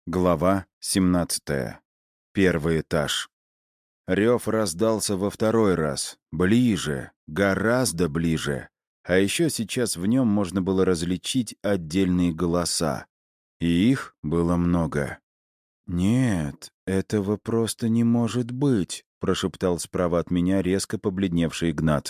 Глава 17. Первый этаж. Рев раздался во второй раз. Ближе, гораздо ближе. А еще сейчас в нем можно было различить отдельные голоса. И их было много. «Нет, этого просто не может быть», — прошептал справа от меня резко побледневший Игнат.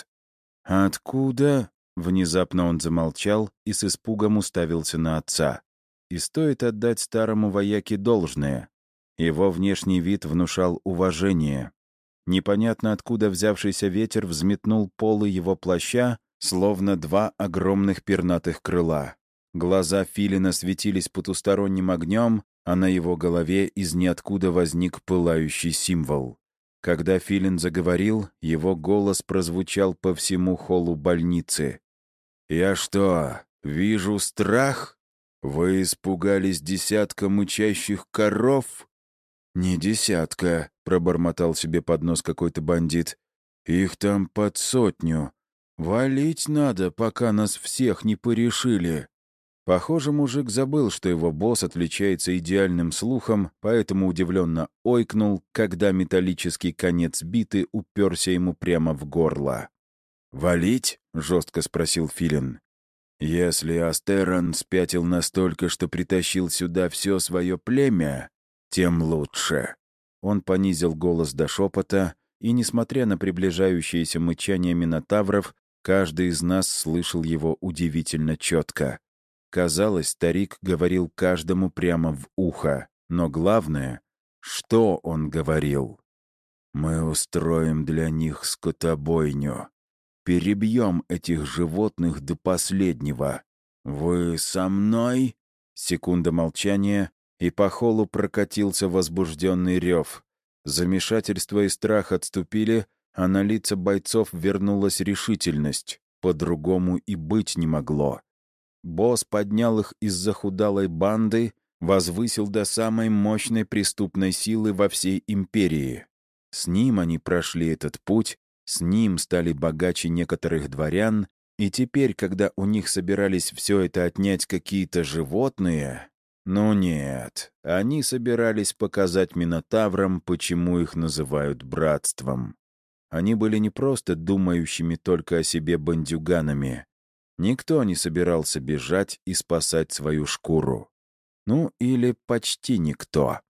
«Откуда?» — внезапно он замолчал и с испугом уставился на отца. И стоит отдать старому вояке должное. Его внешний вид внушал уважение. Непонятно откуда взявшийся ветер взметнул полы его плаща, словно два огромных пернатых крыла. Глаза филина светились потусторонним огнем, а на его голове из ниоткуда возник пылающий символ. Когда филин заговорил, его голос прозвучал по всему холлу больницы. «Я что, вижу страх? Вы испугались десятка мычащих коров?» «Не десятка», — пробормотал себе под нос какой-то бандит. «Их там под 100. Валить надо, пока нас всех не порешили». Похоже, мужик забыл, что его босс отличается идеальным слухом, поэтому удивленно ойкнул, когда металлический конец биты уперся ему прямо в горло. «Валить?» — жестко спросил филин. «Если Астерон спятил настолько, что притащил сюда все свое племя, тем лучше». Он понизил голос до шепота, и, несмотря на приближающееся мычание минотавров, каждый из нас слышал его удивительно четко. Казалось, старик говорил каждому прямо в ухо, но главное, что он говорил. «Мы устроим для них скотобойню. Перебьем этих животных до последнего. Вы со мной?» Секунда молчания, и по холлу прокатился возбужденный рев. Замешательство и страх отступили, а на лица бойцов вернулась решительность. По-другому и быть не могло. Босс поднял их из захудалой банды, возвысил до самой мощной преступной силы во всей империи. С ним они прошли этот путь, с ним стали богаче некоторых дворян, и теперь, когда у них собирались все это отнять какие-то животные... Ну нет, они собирались показать минотаврам, почему их называют братством. Они были не просто думающими только о себе бандюганами. Никто не собирался бежать и спасать свою шкуру. Ну, или почти никто.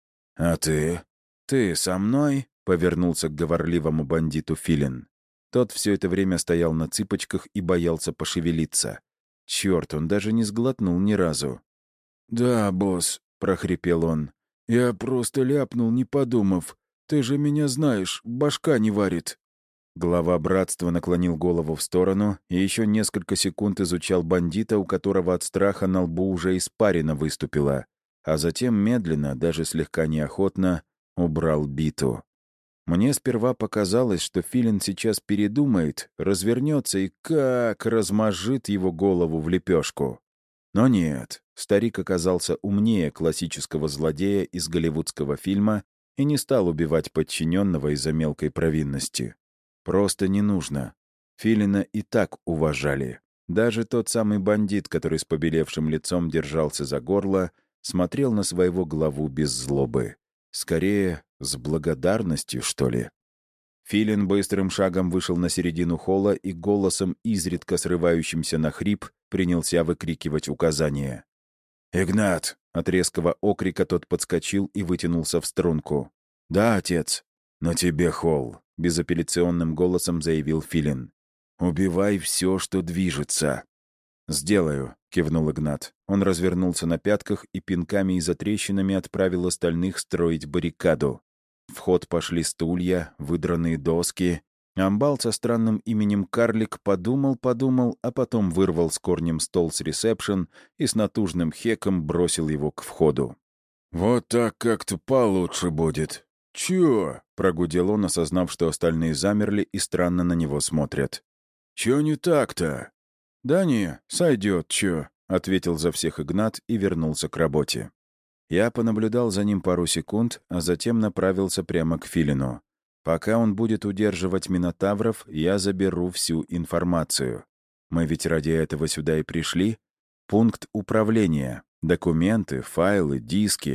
«А ты? Ты со мной?» — повернулся к говорливому бандиту филин. Тот все это время стоял на цыпочках и боялся пошевелиться. Черт, он даже не сглотнул ни разу. «Да, босс», — прохрипел он. «Я просто ляпнул, не подумав. Ты же меня знаешь, башка не варит». Глава братства наклонил голову в сторону и еще несколько секунд изучал бандита, у которого от страха на лбу уже испарина выступила, а затем медленно, даже слегка неохотно, убрал биту. Мне сперва показалось, что филин сейчас передумает, развернется и как размажет его голову в лепешку. Но нет, старик оказался умнее классического злодея из голливудского фильма и не стал убивать подчиненного из-за мелкой провинности. Просто не нужно. Филина и так уважали. Даже тот самый бандит, который с побелевшим лицом держался за горло, смотрел на своего главу без злобы. Скорее, с благодарностью, что ли. Филин быстрым шагом вышел на середину холла и голосом, изредка срывающимся на хрип, принялся выкрикивать указания. «Игнат!» — от резкого окрика тот подскочил и вытянулся в струнку. «Да, отец. Но тебе холл», — безапелляционным голосом заявил филин. «Убивай все, что движется». «Сделаю», — кивнул Игнат. Он развернулся на пятках и пинками и затрещинами отправил остальных строить баррикаду. В ход пошли стулья, выдранные доски. Амбал со странным именем Карлик подумал, а потом вырвал с корнем стол с ресепшн и с натужным хеком бросил его к входу. «Вот так как-то получше будет». «Чё?» — прогудел он, осознав, что остальные замерли и странно на него смотрят. «Чё не так-то?» «Да не, сойдет, чё», — ответил за всех Игнат и вернулся к работе. Я понаблюдал за ним пару секунд, а затем направился прямо к филину. Пока он будет удерживать минотавров, я заберу всю информацию. Мы ведь ради этого сюда и пришли. Пункт управления, документы, файлы, диски.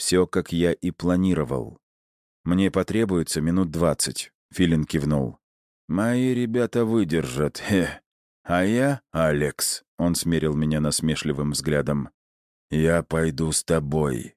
Все, как я и планировал. «Мне потребуется минут 20», — Филин кивнул. «Мои ребята выдержат, А я, Алекс», — он смерил меня насмешливым взглядом. «Я пойду с тобой».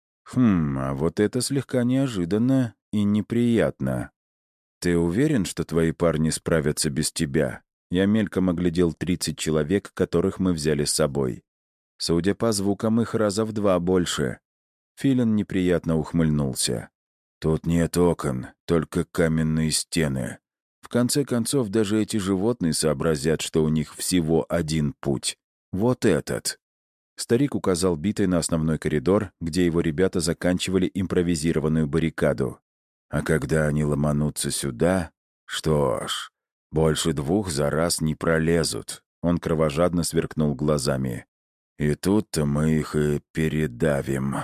А вот это слегка неожиданно и неприятно. «Ты уверен, что твои парни справятся без тебя?» Я мельком оглядел 30 человек, которых мы взяли с собой. Судя по звукам, их раза в 2 больше. Филин неприятно ухмыльнулся. «Тут нет окон, только каменные стены. В конце концов, даже эти животные сообразят, что у них всего один путь. Вот этот». Старик указал битой на основной коридор, где его ребята заканчивали импровизированную баррикаду. «А когда они ломанутся сюда? Что ж, больше 2 за раз не пролезут». Он кровожадно сверкнул глазами. «И тут-то мы их и передавим».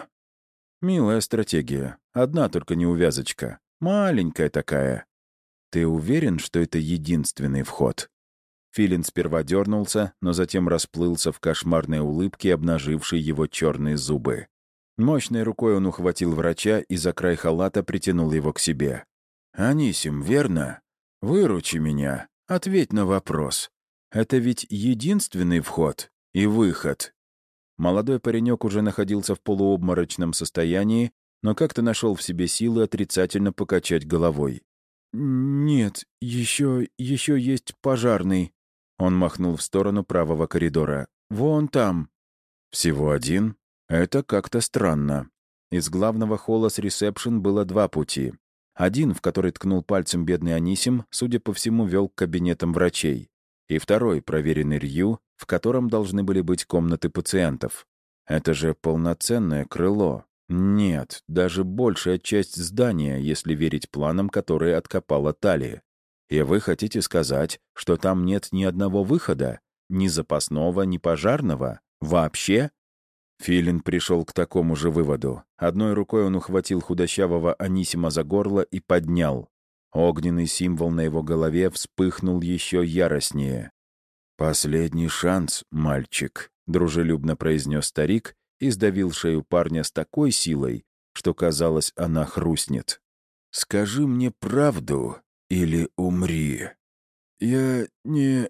Милая стратегия. Одна только неувязочка. Маленькая такая. Ты уверен, что это единственный вход? Филин сперва дернулся, но затем расплылся в кошмарной улыбке, обнажившей его черные зубы. Мощной рукой он ухватил врача и за край халата притянул его к себе. «Анисим, верно? Выручи меня. Ответь на вопрос. Это ведь единственный вход и выход?» Молодой паренек уже находился в полуобморочном состоянии, но как-то нашел в себе силы отрицательно покачать головой. «Нет, еще есть пожарный». Он махнул в сторону правого коридора. «Вон там». «Всего один? Это как-то странно». Из главного холла с ресепшн было 2 пути. Один, в который ткнул пальцем бедный Анисим, судя по всему, вел к кабинетам врачей. И второй, проверенный Рью, в котором должны были быть комнаты пациентов. Это же полноценное крыло. Нет, даже большая часть здания, если верить планам, которые откопала Талия. И вы хотите сказать, что там нет ни одного выхода? Ни запасного, ни пожарного? Вообще? Филин пришел к такому же выводу. Одной рукой он ухватил худощавого Анисима за горло и поднял. Огненный символ на его голове вспыхнул еще яростнее. «Последний шанс, мальчик», — дружелюбно произнес старик и сдавил шею парня с такой силой, что, казалось, она хрустнет. «Скажи мне правду или умри». «Я не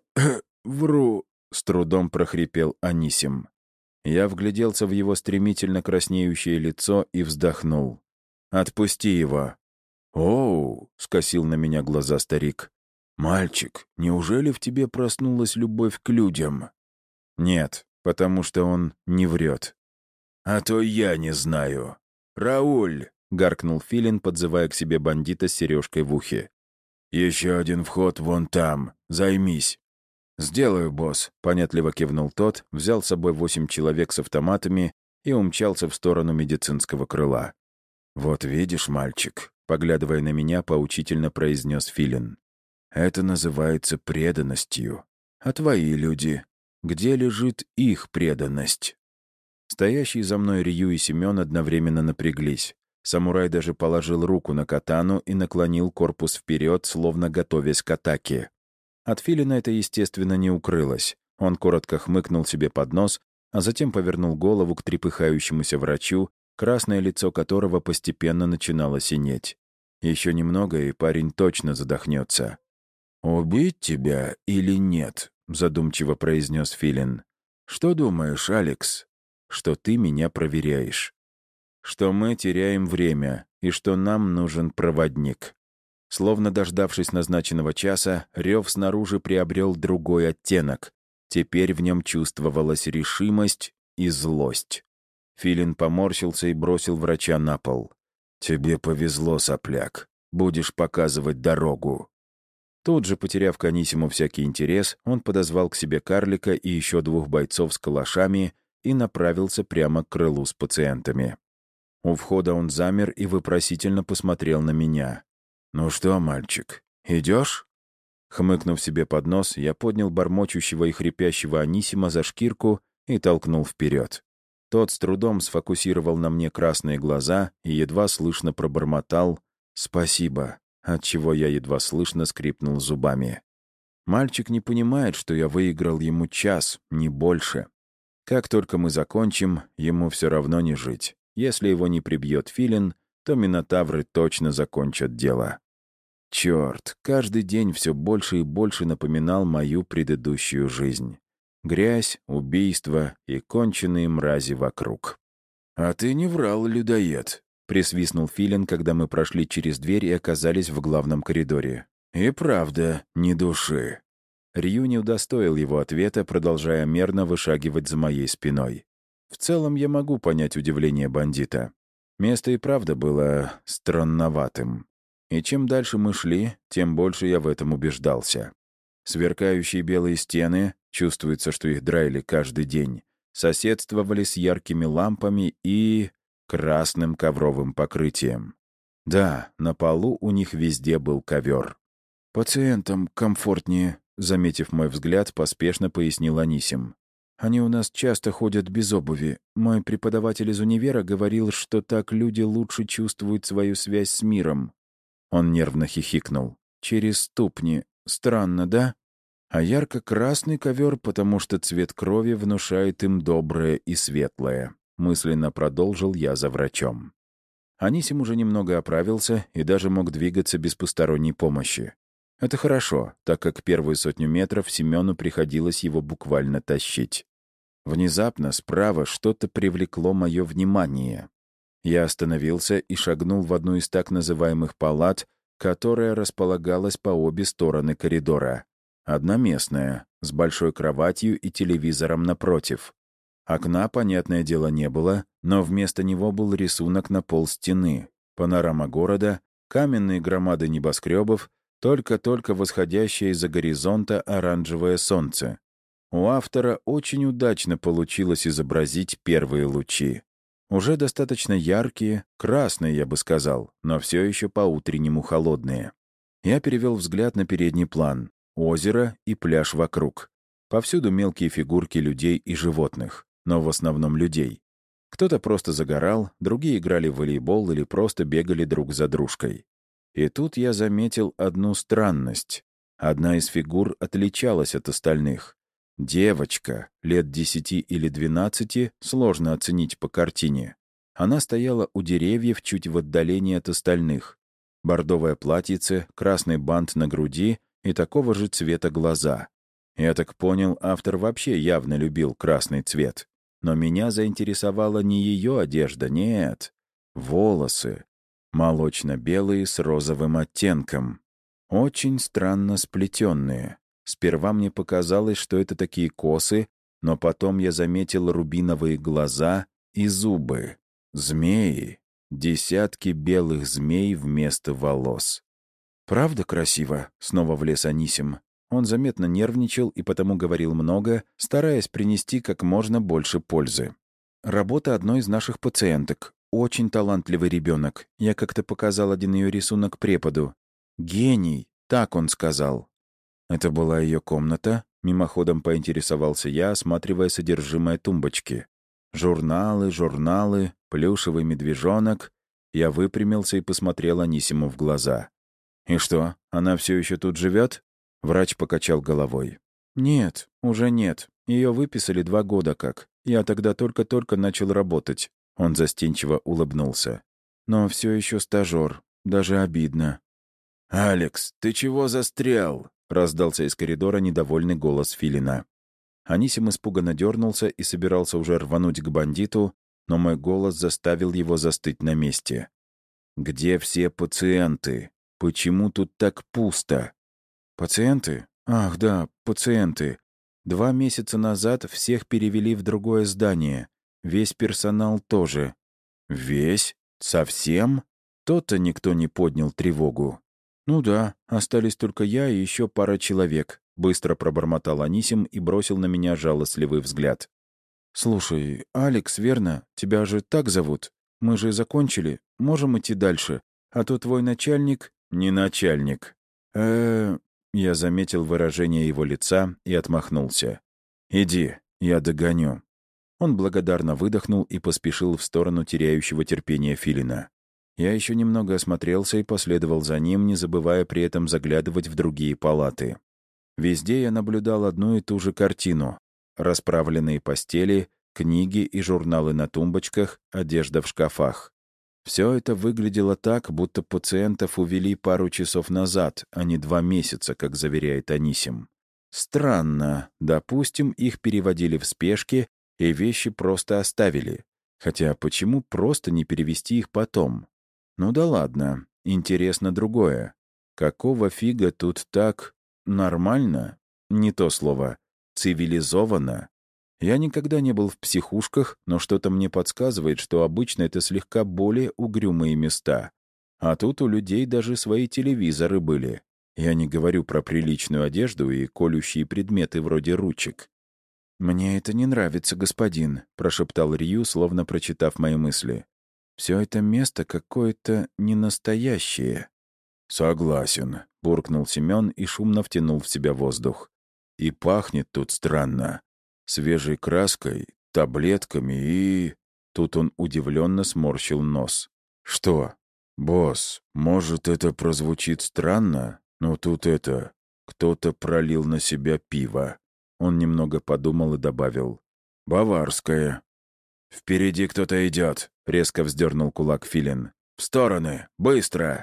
вру», — с трудом прохрипел Анисим. Я вгляделся в его стремительно краснеющее лицо и вздохнул. «Отпусти его». «Оу!» — скосил на меня глаза старик. «Мальчик, неужели в тебе проснулась любовь к людям?» «Нет, потому что он не врет». «А то я не знаю. Рауль!» — гаркнул Филин, подзывая к себе бандита с сережкой в ухе. «Еще один вход вон там. Займись». «Сделаю, босс», — понятливо кивнул тот, взял с собой 8 человек с автоматами и умчался в сторону медицинского крыла. «Вот видишь, мальчик», — поглядывая на меня, поучительно произнес Филин. «Это называется преданностью. А твои люди? Где лежит их преданность?» Стоящие за мной Рью и Семен одновременно напряглись. Самурай даже положил руку на катану и наклонил корпус вперед, словно готовясь к атаке. От Филина это, естественно, не укрылось. Он коротко хмыкнул себе под нос, а затем повернул голову к трепыхающемуся врачу, красное лицо которого постепенно начинало синеть. Еще немного, и парень точно задохнется. «Убить тебя или нет?» — задумчиво произнес Филин. «Что думаешь, Алекс?» «Что ты меня проверяешь. Что мы теряем время, и что нам нужен проводник». Словно дождавшись назначенного часа, рев снаружи приобрел другой оттенок. Теперь в нем чувствовалась решимость и злость. Филин поморщился и бросил врача на пол. «Тебе повезло, сопляк. Будешь показывать дорогу». Тут же, потеряв к Анисиму всякий интерес, он подозвал к себе карлика и еще 2 бойцов с калашами и направился прямо к крылу с пациентами. У входа он замер и вопросительно посмотрел на меня. «Ну что, мальчик, идешь?» Хмыкнув себе под нос, я поднял бормочущего и хрипящего Анисима за шкирку и толкнул вперед. Тот с трудом сфокусировал на мне красные глаза и едва слышно пробормотал «Спасибо», отчего я едва слышно скрипнул зубами. Мальчик не понимает, что я выиграл ему час, не больше. Как только мы закончим, ему все равно не жить. Если его не прибьет филин, то минотавры точно закончат дело. Черт, каждый день все больше и больше напоминал мою предыдущую жизнь. Грязь, убийства и конченые мрази вокруг. «А ты не врал, людоед», — присвистнул филин, когда мы прошли через дверь и оказались в главном коридоре. «И правда, ни души». Рью не удостоил его ответа, продолжая мерно вышагивать за моей спиной. В целом я могу понять удивление бандита. Место и правда было странноватым. И чем дальше мы шли, тем больше я в этом убеждался. Сверкающие белые стены, чувствуется, что их драили каждый день, соседствовали с яркими лампами и красным ковровым покрытием. Да, на полу у них везде был ковер. «Пациентам комфортнее», — заметив мой взгляд, поспешно пояснил Анисим. «Они у нас часто ходят без обуви. Мой преподаватель из универа говорил, что так люди лучше чувствуют свою связь с миром». Он нервно хихикнул. «Через ступни. Странно, да? А ярко-красный ковер, потому что цвет крови внушает им доброе и светлое», — мысленно продолжил я за врачом. Анисим уже немного оправился и даже мог двигаться без посторонней помощи. Это хорошо, так как первую 100 метров Семену приходилось его буквально тащить. Внезапно справа что-то привлекло мое внимание. Я остановился и шагнул в одну из так называемых палат, которая располагалась по обе стороны коридора. Одноместная, с большой кроватью и телевизором напротив. Окна, понятное дело, не было, но вместо него был рисунок на полстены, панорама города, каменные громады небоскребов, только-только восходящее из-за горизонта оранжевое солнце. У автора очень удачно получилось изобразить первые лучи. Уже достаточно яркие, красные, я бы сказал, но все еще по-утреннему холодные. Я перевел взгляд на передний план, озеро и пляж вокруг. Повсюду мелкие фигурки людей и животных, но в основном людей. Кто-то просто загорал, другие играли в волейбол или просто бегали друг за дружкой. И тут я заметил одну странность. Одна из фигур отличалась от остальных. Девочка, лет 10 или 12, сложно оценить по картине. Она стояла у деревьев чуть в отдалении от остальных. Бордовое платьице, красный бант на груди и такого же цвета глаза. Я так понял, автор вообще явно любил красный цвет. Но меня заинтересовала не ее одежда, нет. Волосы. Молочно-белые с розовым оттенком. Очень странно сплетенные. Сперва мне показалось, что это такие косы, но потом я заметил рубиновые глаза и зубы. Змеи. Десятки белых змей вместо волос. «Правда красиво?» — снова влез Анисим. Он заметно нервничал и потому говорил много, стараясь принести как можно больше пользы. «Работа одной из наших пациенток. Очень талантливый ребенок. Я как-то показал один ее рисунок преподу. Гений, так он сказал». Это была ее комната. Мимоходом поинтересовался я, осматривая содержимое тумбочки. Журналы, плюшевый медвежонок. Я выпрямился и посмотрел Анисиму в глаза. «И что, она все еще тут живет?» Врач покачал головой. «Нет, уже нет. Ее выписали 2 года как. Я тогда только-только начал работать». Он застенчиво улыбнулся. «Но все еще стажер. Даже обидно». «Алекс, ты чего застрял?» — раздался из коридора недовольный голос Филина. Анисим испуганно дернулся и собирался уже рвануть к бандиту, но мой голос заставил его застыть на месте. «Где все пациенты? Почему тут так пусто?» «Пациенты? Ах, да, пациенты. 2 месяца назад всех перевели в другое здание. Весь персонал тоже». «Весь? Совсем?» То-то никто не поднял тревогу. «Ну да, остались только я и еще пара человек», — быстро пробормотал Анисим и бросил на меня жалостливый взгляд. «Слушай, Алекс, верно? Тебя же так зовут? Мы же закончили. Можем идти дальше. А то твой начальник...» «Не начальник». Я заметил выражение его лица и отмахнулся. «Иди, я догоню». Он благодарно выдохнул и поспешил в сторону теряющего терпения Филина. Я еще немного осмотрелся и последовал за ним, не забывая при этом заглядывать в другие палаты. Везде я наблюдал одну и ту же картину. Расправленные постели, книги и журналы на тумбочках, одежда в шкафах. Все это выглядело так, будто пациентов увели пару часов назад, а не 2 месяца, как заверяет Анисим. Странно. Допустим, их переводили в спешке, и вещи просто оставили. Хотя почему просто не перевести их потом? Ну да ладно. Интересно другое. Какого фига тут так нормально? Не то слово. Цивилизованно? Я никогда не был в психушках, но что-то мне подсказывает, что обычно это слегка более угрюмые места. А тут у людей даже свои телевизоры были. Я не говорю про приличную одежду и колющие предметы вроде ручек. «Мне это не нравится, господин», — прошептал Рью, словно прочитав мои мысли. «Все это место какое-то ненастоящее». «Согласен», — буркнул Семен и шумно втянул в себя воздух. «И пахнет тут странно. Свежей краской, таблетками и...» Тут он удивленно сморщил нос. «Что? Босс, может, это прозвучит странно, но тут это... Кто-то пролил на себя пиво». Он немного подумал и добавил. «Баварское». «Впереди кто-то идет», — резко вздернул кулак Филин. «В стороны! Быстро!»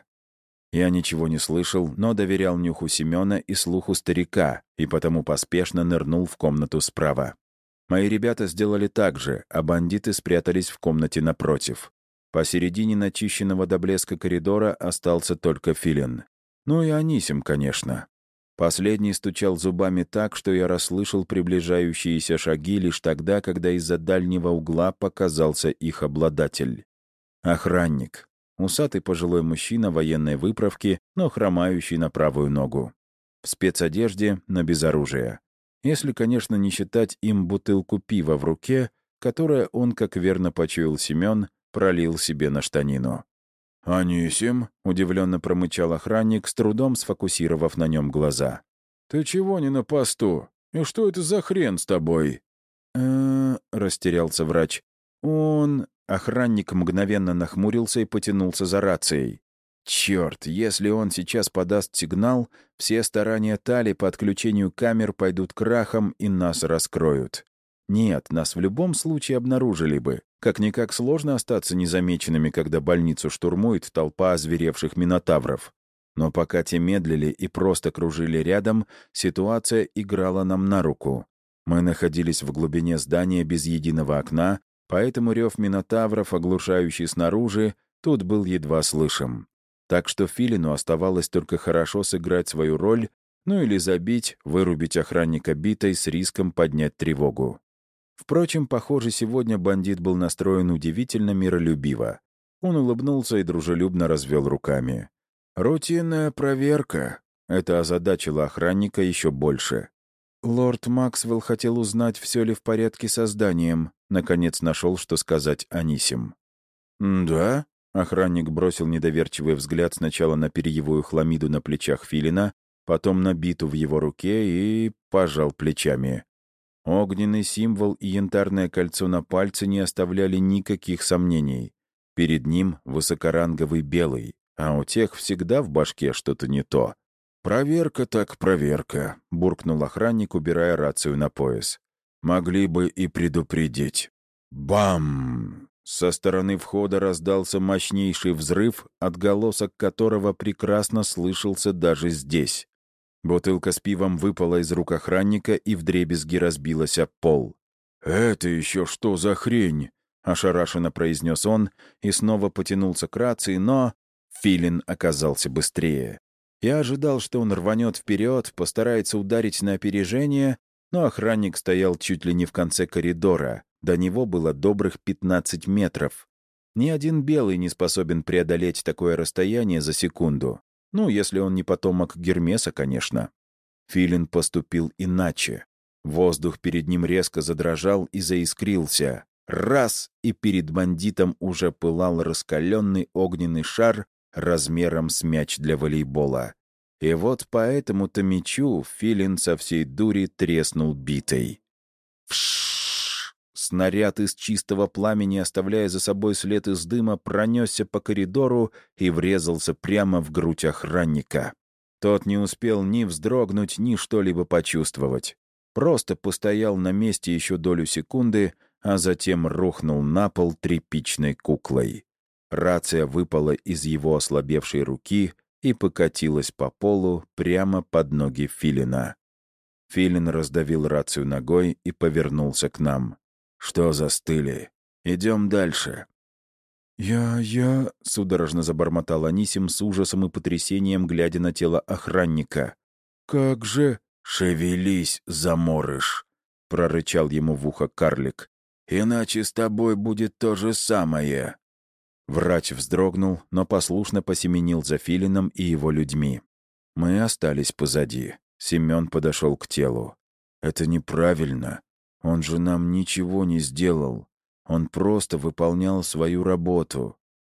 Я ничего не слышал, но доверял нюху Семена и слуху старика, и потому поспешно нырнул в комнату справа. Мои ребята сделали так же, а бандиты спрятались в комнате напротив. Посередине начищенного до блеска коридора остался только Филин. Ну и Анисим, конечно. Последний стучал зубами так, что я расслышал приближающиеся шаги лишь тогда, когда из-за дальнего угла показался их обладатель. Охранник. Усатый пожилой мужчина военной выправки, но хромающий на правую ногу. В спецодежде, но без оружия. Если, конечно, не считать им бутылку пива в руке, которое он, как верно почуял Семен, пролил себе на штанину. «Анисим», — удивленно промычал охранник, с трудом сфокусировав на нем глаза. «Ты чего не на посту? И что это за хрен с тобой?» Растерялся врач. «Он...» Охранник мгновенно нахмурился и потянулся за рацией. «Черт, если он сейчас подаст сигнал, все старания Тали по отключению камер пойдут крахом и нас раскроют. Нет, нас в любом случае обнаружили бы. Как-никак сложно остаться незамеченными, когда больницу штурмует толпа озверевших минотавров. Но пока те медлили и просто кружили рядом, ситуация играла нам на руку. Мы находились в глубине здания без единого окна, поэтому рев минотавров, оглушающий снаружи, тут был едва слышим. Так что Филину оставалось только хорошо сыграть свою роль, ну или забить, вырубить охранника битой с риском поднять тревогу. Впрочем, похоже, сегодня бандит был настроен удивительно миролюбиво. Он улыбнулся и дружелюбно развел руками. «Рутинная проверка». Это озадачило охранника еще больше. «Лорд Максвелл хотел узнать, все ли в порядке со зданием», — наконец нашел, что сказать Анисим. «Да?» — охранник бросил недоверчивый взгляд сначала на перьевую хламиду на плечах Филина, потом на биту в его руке и пожал плечами. Огненный символ и янтарное кольцо на пальце не оставляли никаких сомнений. Перед ним высокоранговый белый, а у тех всегда в башке что-то не то. «Проверка так проверка», — буркнул охранник, убирая рацию на пояс. «Могли бы и предупредить». Бам! Со стороны входа раздался мощнейший взрыв, отголосок которого прекрасно слышался даже здесь. Бутылка с пивом выпала из рук охранника и вдребезги разбилась об пол. «Это еще что за хрень?» — ошарашенно произнес он и снова потянулся к рации, но Филин оказался быстрее. Я ожидал, что он рванет вперед, постарается ударить на опережение, но охранник стоял чуть ли не в конце коридора. До него было добрых 15 метров. Ни один белый не способен преодолеть такое расстояние за секунду. Ну, если он не потомок Гермеса, конечно. Филин поступил иначе. Воздух перед ним резко задрожал и заискрился. Раз, и перед бандитом уже пылал раскаленный огненный шар размером с мяч для волейбола. И вот по этому-то мячу Филин со всей дури треснул битой. Вшшш! Снаряд из чистого пламени, оставляя за собой след из дыма, пронесся по коридору и врезался прямо в грудь охранника. Тот не успел ни вздрогнуть, ни что-либо почувствовать. Просто постоял на месте еще долю секунды, а затем рухнул на пол тряпичной куклой. Рация выпала из его ослабевшей руки и покатилась по полу прямо под ноги Филина. Филин раздавил рацию ногой и повернулся к нам. «Что застыли? Идем дальше». «Я...» — судорожно забормотал Анисим с ужасом и потрясением, глядя на тело охранника. «Как же...» «Шевелись, заморыш!» — прорычал ему в ухо карлик. «Иначе с тобой будет то же самое». Врач вздрогнул, но послушно посеменил за Филином и его людьми. Мы остались позади. Семен подошел к телу. «Это неправильно. Он же нам ничего не сделал. Он просто выполнял свою работу».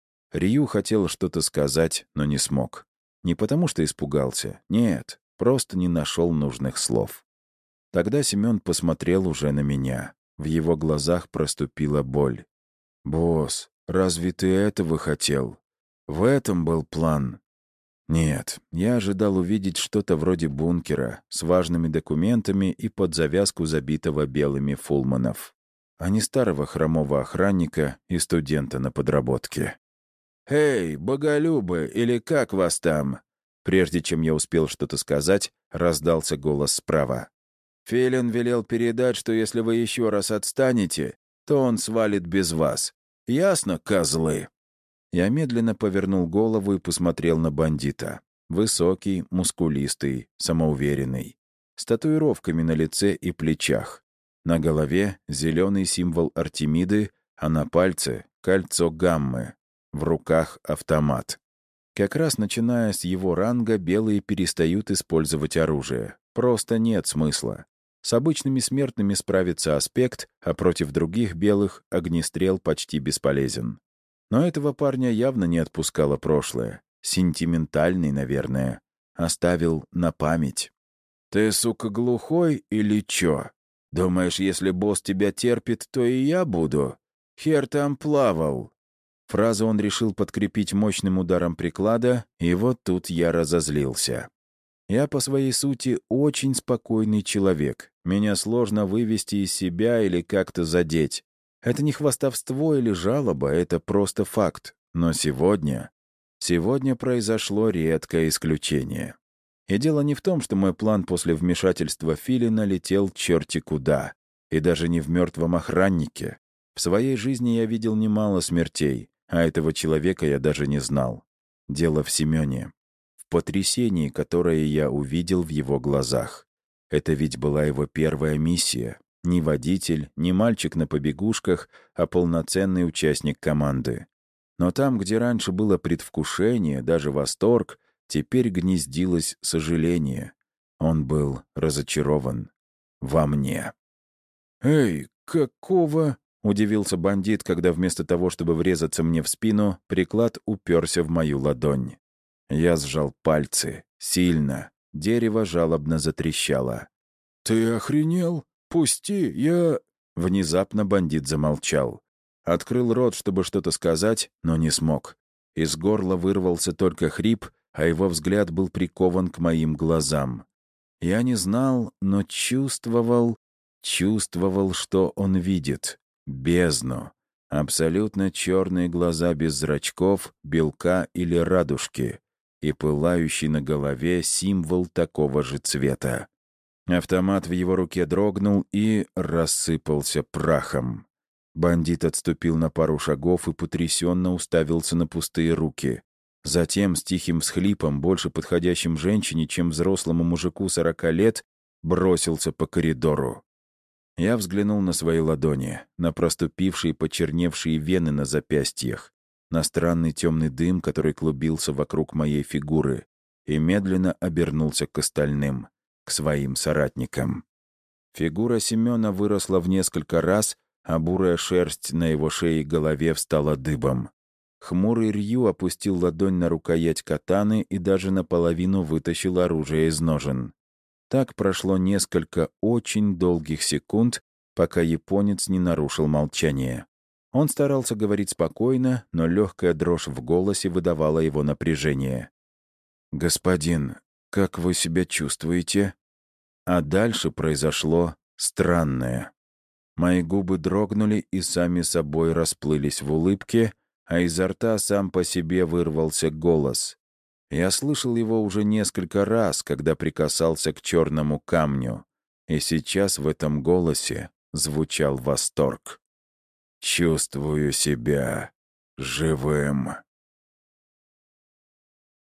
Рью хотел что-то сказать, но не смог. Не потому что испугался. Нет, просто не нашел нужных слов. Тогда Семен посмотрел уже на меня. В его глазах проступила боль. «Босс, разве ты этого хотел? В этом был план?» Нет, я ожидал увидеть что-то вроде бункера с важными документами и под завязку забитого белыми фулманов, а не старого хромого охранника и студента на подработке. «Эй, боголюбы, или как вас там?» Прежде чем я успел что-то сказать, раздался голос справа. «Филин велел передать, что если вы еще раз отстанете, то он свалит без вас. Ясно, козлы?» Я медленно повернул голову и посмотрел на бандита. Высокий, мускулистый, самоуверенный. С татуировками на лице и плечах. На голове зеленый символ Артемиды, а на пальце — кольцо гаммы. В руках автомат. Как раз начиная с его ранга, белые перестают использовать оружие. Просто нет смысла. С обычными смертными справится аспект, а против других белых огнестрел почти бесполезен. Но этого парня явно не отпускало прошлое. Сентиментальный, наверное. Оставил на память. «Ты, сука, глухой или чё? Думаешь, если босс тебя терпит, то и я буду? Хер там плавал». Фразу он решил подкрепить мощным ударом приклада, и вот тут я разозлился. Я по своей сути очень спокойный человек. Меня сложно вывести из себя или как-то задеть. Это не хвастовство или жалоба, это просто факт. Но сегодня произошло редкое исключение. И дело не в том, что мой план после вмешательства Филина летел черти куда. И даже не в мертвом охраннике. В своей жизни я видел немало смертей, а этого человека я даже не знал. Дело в Семене. В потрясении, которое я увидел в его глазах. Это ведь была его первая миссия. Не водитель, не мальчик на побегушках, а полноценный участник команды. Но там, где раньше было предвкушение, даже восторг, теперь гнездилось сожаление. Он был разочарован во мне. «Эй, какого?» — удивился бандит, когда вместо того, чтобы врезаться мне в спину, приклад уперся в мою ладонь. Я сжал пальцы. Сильно. Дерево жалобно затрещало. «Ты охренел? Пусти, я...» Внезапно бандит замолчал. Открыл рот, чтобы что-то сказать, но не смог. Из горла вырвался только хрип, а его взгляд был прикован к моим глазам. Я не знал, но чувствовал, что он видит. Бездну. Абсолютно черные глаза без зрачков, белка или радужки. И пылающий на голове символ такого же цвета. Автомат в его руке дрогнул и рассыпался прахом. Бандит отступил на пару шагов и потрясенно уставился на пустые руки. Затем с тихим всхлипом, больше подходящим женщине, чем взрослому мужику 40 лет, бросился по коридору. Я взглянул на свои ладони, на проступившие почерневшие вены на запястьях, на странный темный дым, который клубился вокруг моей фигуры, и медленно обернулся к остальным, к своим соратникам. Фигура Семена выросла в несколько раз, а бурая шерсть на его шее и голове встала дыбом. Хмурый Рью опустил ладонь на рукоять катаны и даже наполовину вытащил оружие из ножен. Так прошло несколько очень долгих секунд, пока японец не нарушил молчание. Он старался говорить спокойно, но легкая дрожь в голосе выдавала его напряжение. «Господин, как вы себя чувствуете?» А дальше произошло странное. Мои губы дрогнули и сами собой расплылись в улыбке, а изо рта сам по себе вырвался голос. Я слышал его уже несколько раз, когда прикасался к черному камню, и сейчас в этом голосе звучал восторг. «Чувствую себя живым».